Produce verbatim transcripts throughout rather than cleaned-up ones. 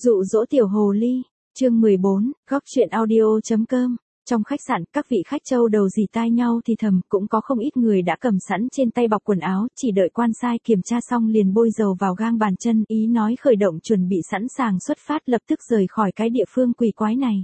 Dụ dỗ tiểu hồ ly, chương mười bốn, góc truyện audio.com. Trong khách sạn, các vị khách châu đầu dì tai nhau thì thầm, cũng có không ít người đã cầm sẵn trên tay bọc quần áo, chỉ đợi quan sai kiểm tra xong liền bôi dầu vào gang bàn chân, ý nói khởi động chuẩn bị sẵn sàng xuất phát lập tức rời khỏi cái địa phương quỷ quái này.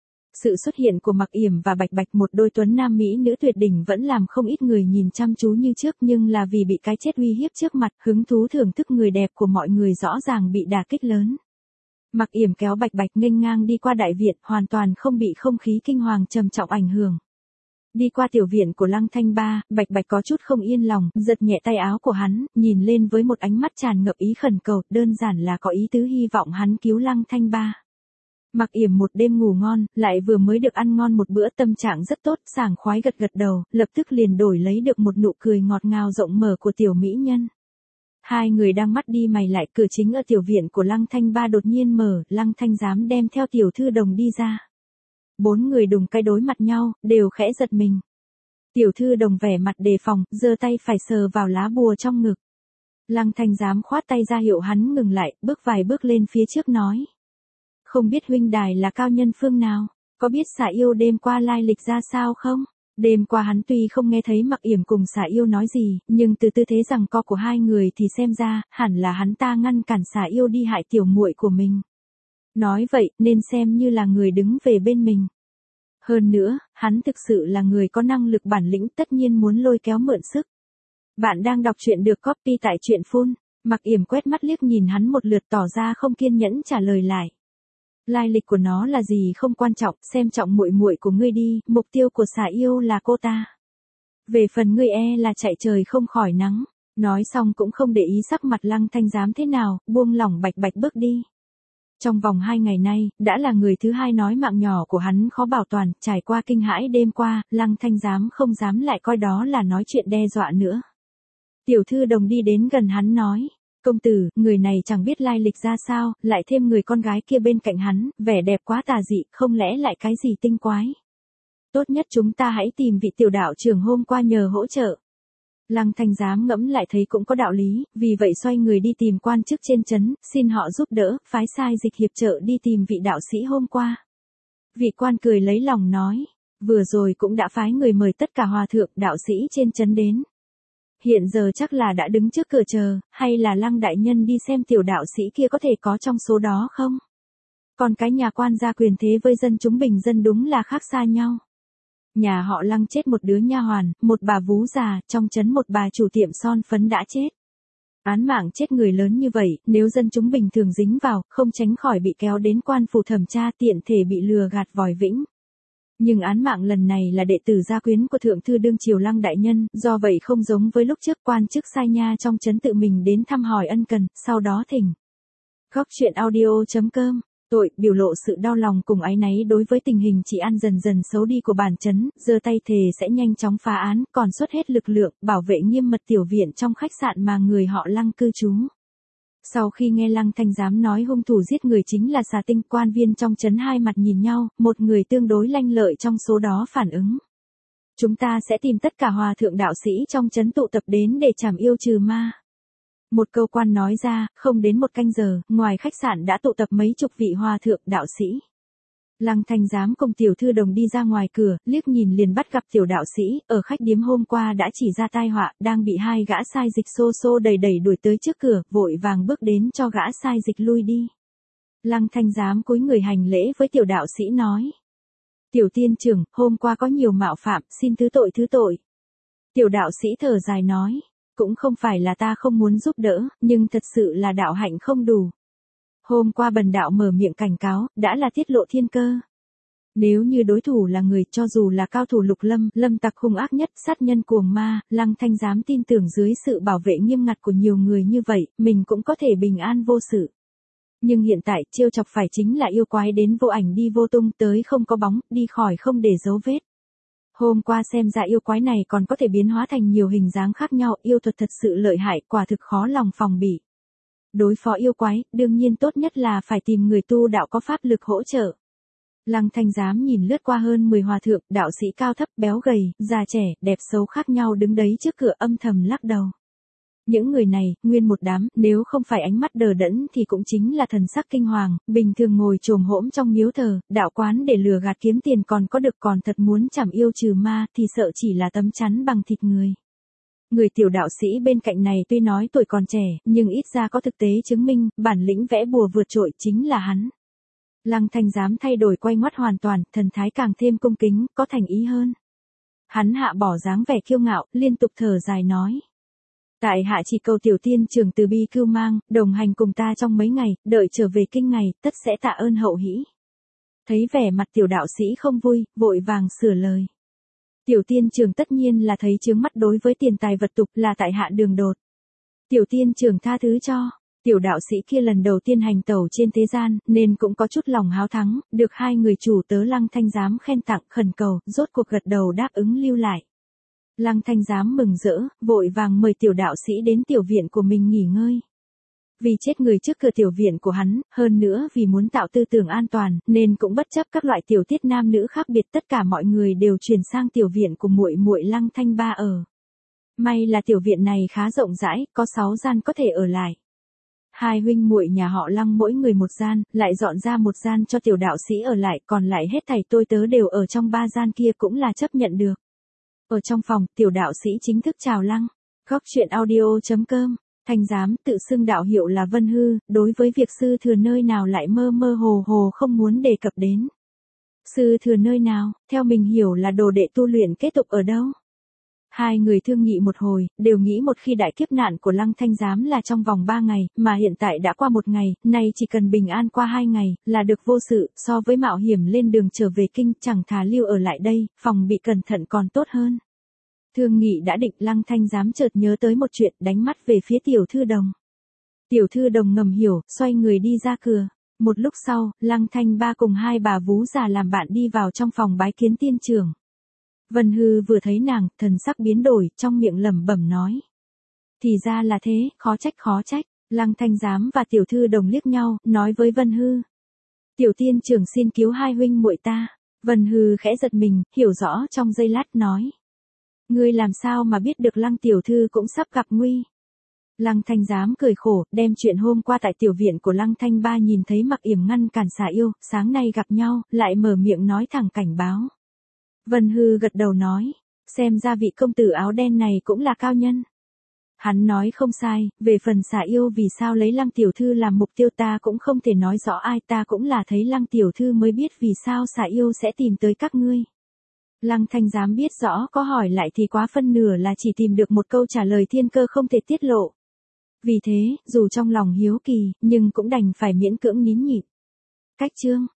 Sự xuất hiện của Mặc Yểm và Bạch Bạch, một đôi tuấn nam mỹ nữ tuyệt đỉnh, vẫn làm không ít người nhìn chăm chú như trước, nhưng là vì bị cái chết uy hiếp trước mặt, hứng thú thưởng thức người đẹp của mọi người rõ ràng bị đả kích lớn. Mặc Yểm kéo Bạch Bạch nghênh ngang đi qua đại viện, hoàn toàn không bị không khí kinh hoàng trầm trọng ảnh hưởng. Đi qua tiểu viện của Lăng Thanh Ba, Bạch Bạch có chút không yên lòng, giật nhẹ tay áo của hắn, nhìn lên với một ánh mắt tràn ngập ý khẩn cầu, đơn giản là có ý tứ hy vọng hắn cứu Lăng Thanh Ba. Mặc Yểm một đêm ngủ ngon, lại vừa mới được ăn ngon một bữa, tâm trạng rất tốt, sảng khoái gật gật đầu, lập tức liền đổi lấy được một nụ cười ngọt ngào rộng mở của tiểu mỹ nhân. Hai người đang mắt đi mày lại, cửa chính ở tiểu viện của Lăng Thanh Ba đột nhiên mở, Lăng Thanh dám đem theo tiểu thư đồng đi ra. Bốn người đùng cái đối mặt nhau, đều khẽ giật mình. Tiểu thư đồng vẻ mặt đề phòng, giơ tay phải sờ vào lá bùa trong ngực. Lăng Thanh dám khoát tay ra hiệu hắn ngừng lại, bước vài bước lên phía trước nói. Không biết huynh đài là cao nhân phương nào, có biết xà yêu đêm qua lai lịch ra sao không? Đêm qua hắn tuy không nghe thấy Mặc Yểm cùng xà yêu nói gì, nhưng từ tư thế giằng co của hai người thì xem ra, hẳn là hắn ta ngăn cản xà yêu đi hại tiểu muội của mình. Nói vậy, nên xem như là người đứng về bên mình. Hơn nữa, hắn thực sự là người có năng lực bản lĩnh, tất nhiên muốn lôi kéo mượn sức. Bạn đang đọc truyện được copy tại truyện phun. Mặc Yểm quét mắt liếc nhìn hắn một lượt, tỏ ra không kiên nhẫn trả lời lại. Lai lịch của nó là gì không quan trọng, xem trọng muội muội của ngươi đi, mục tiêu của xà yêu là cô ta. Về phần ngươi e là chạy trời không khỏi nắng. Nói xong cũng không để ý sắc mặt Lăng Thanh dám thế nào, buông lỏng Bạch Bạch bước đi. Trong vòng hai ngày nay, đã là người thứ hai nói mạng nhỏ của hắn khó bảo toàn, trải qua kinh hãi đêm qua, Lăng Thanh dám không dám lại coi đó là nói chuyện đe dọa nữa. Tiểu thư đồng đi đến gần hắn nói. Công tử, người này chẳng biết lai lịch ra sao, lại thêm người con gái kia bên cạnh hắn, vẻ đẹp quá tà dị, không lẽ lại cái gì tinh quái. Tốt nhất chúng ta hãy tìm vị tiểu đạo trưởng hôm qua nhờ hỗ trợ. Lăng Thanh dám ngẫm lại thấy cũng có đạo lý, vì vậy xoay người đi tìm quan chức trên trấn, xin họ giúp đỡ, phái sai dịch hiệp trợ đi tìm vị đạo sĩ hôm qua. Vị quan cười lấy lòng nói, vừa rồi cũng đã phái người mời tất cả hòa thượng, đạo sĩ trên trấn đến. Hiện giờ chắc là đã đứng trước cửa chờ, hay là Lăng đại nhân đi xem tiểu đạo sĩ kia có thể có trong số đó không? Còn cái nhà quan gia quyền thế với dân chúng bình dân đúng là khác xa nhau. Nhà họ Lăng chết một đứa nha hoàn, một bà vú già, trong trấn một bà chủ tiệm son phấn đã chết. Án mạng chết người lớn như vậy, nếu dân chúng bình thường dính vào, không tránh khỏi bị kéo đến quan phủ thẩm tra, tiện thể bị lừa gạt vòi vĩnh. Nhưng án mạng lần này là đệ tử gia quyến của thượng thư đương triều Lăng đại nhân, do vậy không giống với lúc trước, quan chức sai nha trong trấn tự mình đến thăm hỏi ân cần, sau đó thỉnh. Góc truyện audio.com. Tội, biểu lộ sự đau lòng cùng áy náy đối với tình hình trị an dần dần xấu đi của bản trấn, giơ tay thề sẽ nhanh chóng phá án, còn xuất hết lực lượng, bảo vệ nghiêm mật tiểu viện trong khách sạn mà người họ Lăng cư trú. Sau khi nghe Lăng Thanh dám nói hung thủ giết người chính là xà tinh, quan viên trong trấn hai mặt nhìn nhau, một người tương đối lanh lợi trong số đó phản ứng. Chúng ta sẽ tìm tất cả hòa thượng đạo sĩ trong trấn tụ tập đến để trảm yêu trừ ma. Một câu quan nói ra, không đến một canh giờ, ngoài khách sạn đã tụ tập mấy chục vị hòa thượng đạo sĩ. Lăng Thanh dám cùng tiểu thư đồng đi ra ngoài cửa, liếc nhìn liền bắt gặp tiểu đạo sĩ, ở khách điếm hôm qua đã chỉ ra tai họa, đang bị hai gã sai dịch xô xô đầy đẩy đuổi tới trước cửa, vội vàng bước đến cho gã sai dịch lui đi. Lăng Thanh dám cúi người hành lễ với tiểu đạo sĩ nói. Tiểu tiên trưởng, hôm qua có nhiều mạo phạm, xin thứ tội thứ tội. Tiểu đạo sĩ thở dài nói, cũng không phải là ta không muốn giúp đỡ, nhưng thật sự là đạo hạnh không đủ. Hôm qua bần đạo mở miệng cảnh cáo, đã là tiết lộ thiên cơ. Nếu như đối thủ là người, cho dù là cao thủ lục lâm, lâm tặc hung ác nhất, sát nhân cuồng ma, Lăng Thanh dám tin tưởng dưới sự bảo vệ nghiêm ngặt của nhiều người như vậy, mình cũng có thể bình an vô sự. Nhưng hiện tại, trêu chọc phải chính là yêu quái đến vô ảnh đi vô tung, tới không có bóng, đi khỏi không để dấu vết. Hôm qua xem ra yêu quái này còn có thể biến hóa thành nhiều hình dáng khác nhau, yêu thuật thật sự lợi hại, quả thực khó lòng phòng bị. Đối phó yêu quái, đương nhiên tốt nhất là phải tìm người tu đạo có pháp lực hỗ trợ. Lăng Thanh dám nhìn lướt qua hơn mười hòa thượng, đạo sĩ cao thấp, béo gầy, già trẻ, đẹp xấu khác nhau đứng đấy trước cửa âm thầm lắc đầu. Những người này, nguyên một đám, nếu không phải ánh mắt đờ đẫn thì cũng chính là thần sắc kinh hoàng, bình thường ngồi chồm hỗm trong miếu thờ, đạo quán để lừa gạt kiếm tiền còn có được, còn thật muốn chảm yêu trừ ma thì sợ chỉ là tấm chắn bằng thịt người. Người tiểu đạo sĩ bên cạnh này tuy nói tuổi còn trẻ, nhưng ít ra có thực tế chứng minh, bản lĩnh vẽ bùa vượt trội chính là hắn. Lăng Thanh Giám thay đổi quay ngoắt hoàn toàn, thần thái càng thêm cung kính, có thành ý hơn. Hắn hạ bỏ dáng vẻ kiêu ngạo, liên tục thở dài nói. Tại hạ chỉ cầu tiểu tiên trưởng từ bi cưu mang, đồng hành cùng ta trong mấy ngày, đợi trở về kinh ngày, tất sẽ tạ ơn hậu hĩ. Thấy vẻ mặt tiểu đạo sĩ không vui, vội vàng sửa lời. Tiểu tiên trưởng tất nhiên là thấy chướng mắt đối với tiền tài vật tục, là tại hạ đường đột. Tiểu tiên trưởng tha thứ cho. Tiểu đạo sĩ kia lần đầu tiên hành tẩu trên thế gian, nên cũng có chút lòng háo thắng, được hai người chủ tớ Lăng Thanh Giám khen tặng khẩn cầu, rốt cuộc gật đầu đáp ứng lưu lại. Lăng Thanh Giám mừng rỡ, vội vàng mời tiểu đạo sĩ đến tiểu viện của mình nghỉ ngơi. Vì chết người trước cửa tiểu viện của hắn, hơn nữa vì muốn tạo tư tưởng an toàn, nên cũng bất chấp các loại tiểu tiết nam nữ khác biệt, tất cả mọi người đều chuyển sang tiểu viện của muội muội Lăng Thanh Ba ở. May là tiểu viện này khá rộng rãi, có sáu gian có thể ở lại. Hai huynh muội nhà họ Lăng mỗi người một gian, lại dọn ra một gian cho tiểu đạo sĩ ở lại, còn lại hết thảy tôi tớ đều ở trong ba gian kia cũng là chấp nhận được. Ở trong phòng, tiểu đạo sĩ chính thức chào Lăng. Góc truyện audio chấm com. Thanh Giám tự xưng đạo hiệu là Vân Hư, đối với việc sư thừa nơi nào lại mơ mơ hồ hồ không muốn đề cập đến. Sư thừa nơi nào, theo mình hiểu là đồ đệ tu luyện kết tục ở đâu? Hai người thương nghị một hồi, đều nghĩ một khi đại kiếp nạn của Lăng Thanh Giám là trong vòng ba ngày, mà hiện tại đã qua một ngày, nay chỉ cần bình an qua hai ngày, là được vô sự, so với mạo hiểm lên đường trở về kinh, chẳng thà lưu ở lại đây, phòng bị cẩn thận còn tốt hơn. Thương nghị đã định, Lăng Thanh Giám chợt nhớ tới một chuyện, đánh mắt về phía tiểu thư đồng. Tiểu thư đồng ngầm hiểu, xoay người đi ra cửa. Một lúc sau, Lăng Thanh Ba cùng hai bà vú già làm bạn đi vào trong phòng bái kiến tiên trưởng. Vân Hư vừa thấy nàng, thần sắc biến đổi, trong miệng lẩm bẩm nói. Thì ra là thế, khó trách khó trách. Lăng Thanh Giám và tiểu thư đồng liếc nhau, nói với Vân Hư. Tiểu tiên trưởng xin cứu hai huynh muội ta. Vân Hư khẽ giật mình, hiểu rõ trong giây lát nói. Ngươi làm sao mà biết được Lăng tiểu thư cũng sắp gặp nguy. Lăng Thanh Giám cười khổ, đem chuyện hôm qua tại tiểu viện của Lăng Thanh Ba nhìn thấy Mặc Yểm ngăn cản xà yêu, sáng nay gặp nhau, lại mở miệng nói thẳng cảnh báo. Vân Hư gật đầu nói, xem ra vị công tử áo đen này cũng là cao nhân. Hắn nói không sai, về phần xà yêu vì sao lấy Lăng tiểu thư làm mục tiêu ta cũng không thể nói rõ ai, ta cũng là thấy Lăng tiểu thư mới biết vì sao xà yêu sẽ tìm tới các ngươi. Lăng Thanh Giám biết rõ có hỏi lại thì quá phân nửa là chỉ tìm được một câu trả lời thiên cơ không thể tiết lộ. Vì thế, dù trong lòng hiếu kỳ, nhưng cũng đành phải miễn cưỡng nín nhịn. Cách chương